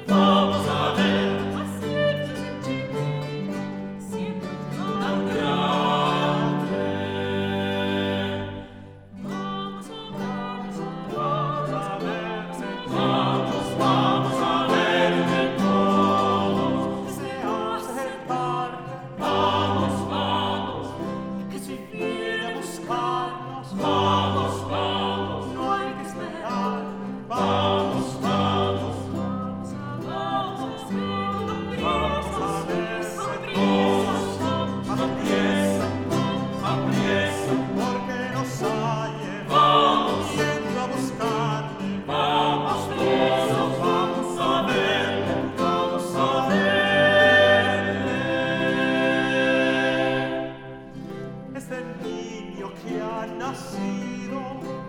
Vamos a ver siempre tan grande. vamos Vamos a ver, vamos a ver todos. se hace tarde, Vamos, que si viene a buscarnos, vamos, no hay que esperar. vamos. Vamos a ver Apriesa, porque nos halle vamos, yendo a buscarle. vamos todos, vamos a ver, vamos a ver. Este niño que ha nacido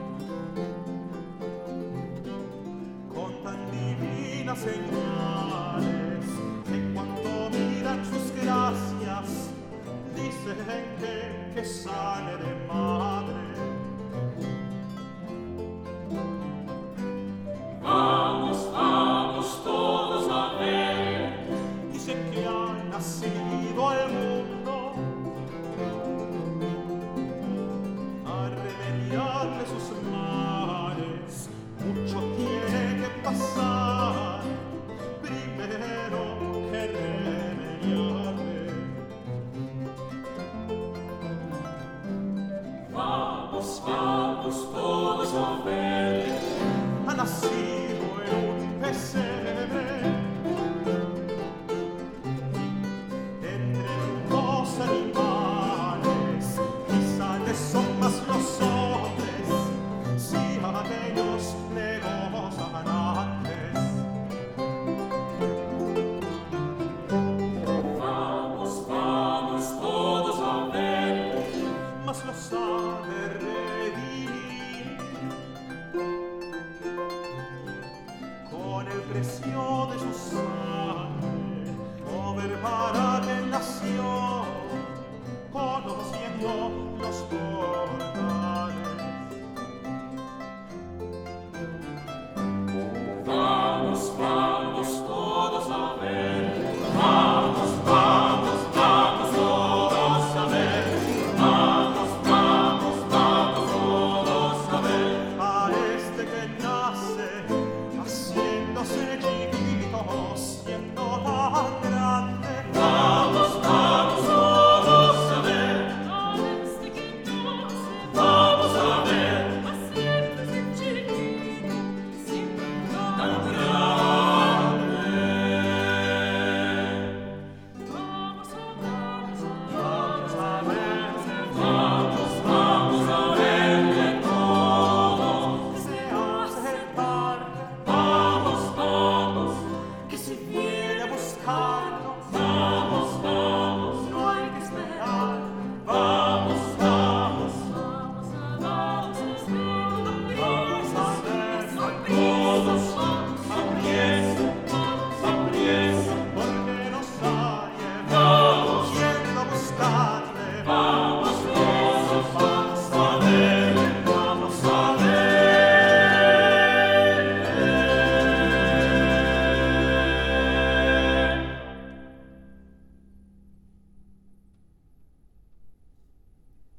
con tan divinas señales, que cuando miran sus gracias dicen que sale de madre. Vamos todos a ver. Dicen que ha nacido al mundo a remediarle sus males. Mucho tiene que pasar primero que remediarle. Vamos todos a ver. Ha nacido en un pesebre entre dos animales. Quizá son más los hombres si aquellos le gozan antes. Vamos todos a ver. Mas los ha de redimir con el precio de su sangre, over para que nació conociendo los portales. Vamos todos a ver. Vamos todos a ver. Vamos todos a ver. A este que nace haciéndose chiquito, siendo tan grande. Vamos todos a ver. este que no se Vamos a ver haciéndose chiquito, siempre tan grande. vamos A ver, Vamos a verle todo. se hace tarde, Vamos, que si viene a buscarnos, vamos, no hay que esperar. vamos. Todos, apriesa, Porque nos halle vamos, yendo a buscarle. vamos.